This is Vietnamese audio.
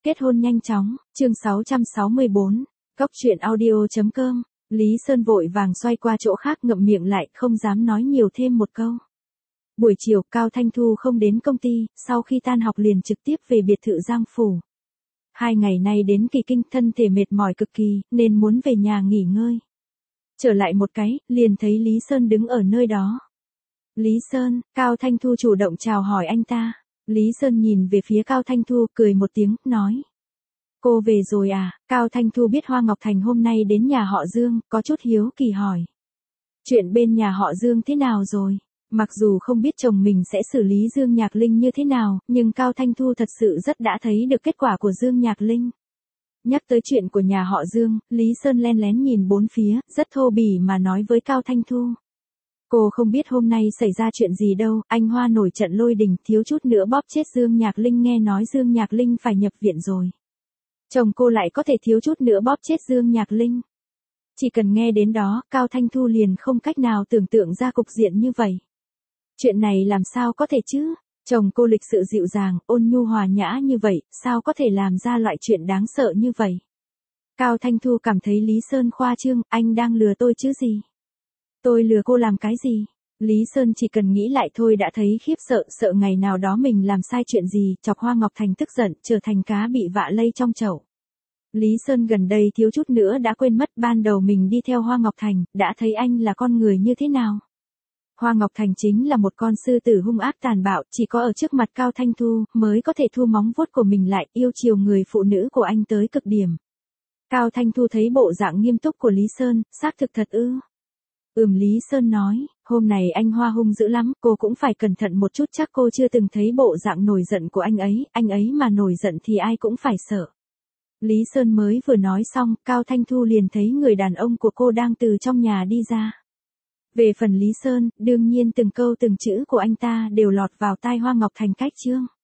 Kết hôn nhanh chóng, chương 664, Cóc truyện audio.com, Lý Sơn vội vàng xoay qua chỗ khác ngậm miệng lại, không dám nói nhiều thêm một câu. Buổi chiều, Cao Thanh Thu không đến công ty, sau khi tan học liền trực tiếp về biệt thự Giang Phủ. 2 ngày nay đến kỳ kinh, thân thể mệt mỏi cực kỳ, nên muốn về nhà nghỉ ngơi. Trở lại một cái, liền thấy Lý Sơn đứng ở nơi đó. Lý Sơn, Cao Thanh Thu chủ động chào hỏi anh ta. Lý Sơn nhìn về phía Cao Thanh Thu, cười một tiếng, nói. Cô về rồi à? Cao Thanh Thu biết Hoa Ngọc Thành hôm nay đến nhà họ Dương, có chút hiếu kỳ hỏi. Chuyện bên nhà họ Dương thế nào rồi? Mặc dù không biết chồng mình sẽ xử lý Dương Nhạc Linh như thế nào, nhưng Cao Thanh Thu thật sự rất đã thấy được kết quả của Dương Nhạc Linh. Nhắc tới chuyện của nhà họ Dương, Lý Sơn len lén nhìn bốn phía, rất thô bỉ mà nói với Cao Thanh Thu. Cô không biết hôm nay xảy ra chuyện gì đâu, anh Hoa nổi trận lôi đình, thiếu chút nữa bóp chết Dương Nhạc Linh, nghe nói Dương Nhạc Linh phải nhập viện rồi. Chồng cô lại có thể thiếu chút nữa bóp chết Dương Nhạc Linh. Chỉ cần nghe đến đó, Cao Thanh Thu liền không cách nào tưởng tượng ra cục diện như vậy. Chuyện này làm sao có thể chứ? Chồng cô lịch sự dịu dàng, ôn nhu hòa nhã như vậy, sao có thể làm ra loại chuyện đáng sợ như vậy? Cao Thanh Thu cảm thấy Lý Sơn khoa trương, anh đang lừa tôi chứ gì? Tôi lừa cô làm cái gì? Lý Sơn chỉ cần nghĩ lại thôi đã thấy khiếp sợ, sợ ngày nào đó mình làm sai chuyện gì, chọc Hoa Ngọc Thành tức giận, trở thành cá bị vạ lây trong chậu. Lý Sơn gần đây thiếu chút nữa đã quên mất ban đầu mình đi theo Hoa Ngọc Thành, đã thấy anh là con người như thế nào. Hoa Ngọc Thành chính là một con sư tử hung ác tàn bạo, chỉ có ở trước mặt Cao Thanh Thu mới có thể thu móng vuốt của mình lại, yêu chiều người phụ nữ của anh tới cực điểm. Cao Thanh Thu thấy bộ dạng nghiêm túc của Lý Sơn, xác thực thật ư? Lý Sơn nói, hôm nay anh Hoa hung dữ lắm, cô cũng phải cẩn thận một chút, chắc cô chưa từng thấy bộ dạng nổi giận của anh ấy mà nổi giận thì ai cũng phải sợ. Lý Sơn mới vừa nói xong, Cao Thanh Thu liền thấy người đàn ông của cô đang từ trong nhà đi ra. Về phần Lý Sơn, đương nhiên từng câu từng chữ của anh ta đều lọt vào tai Hoa Ngọc Thành cách chương.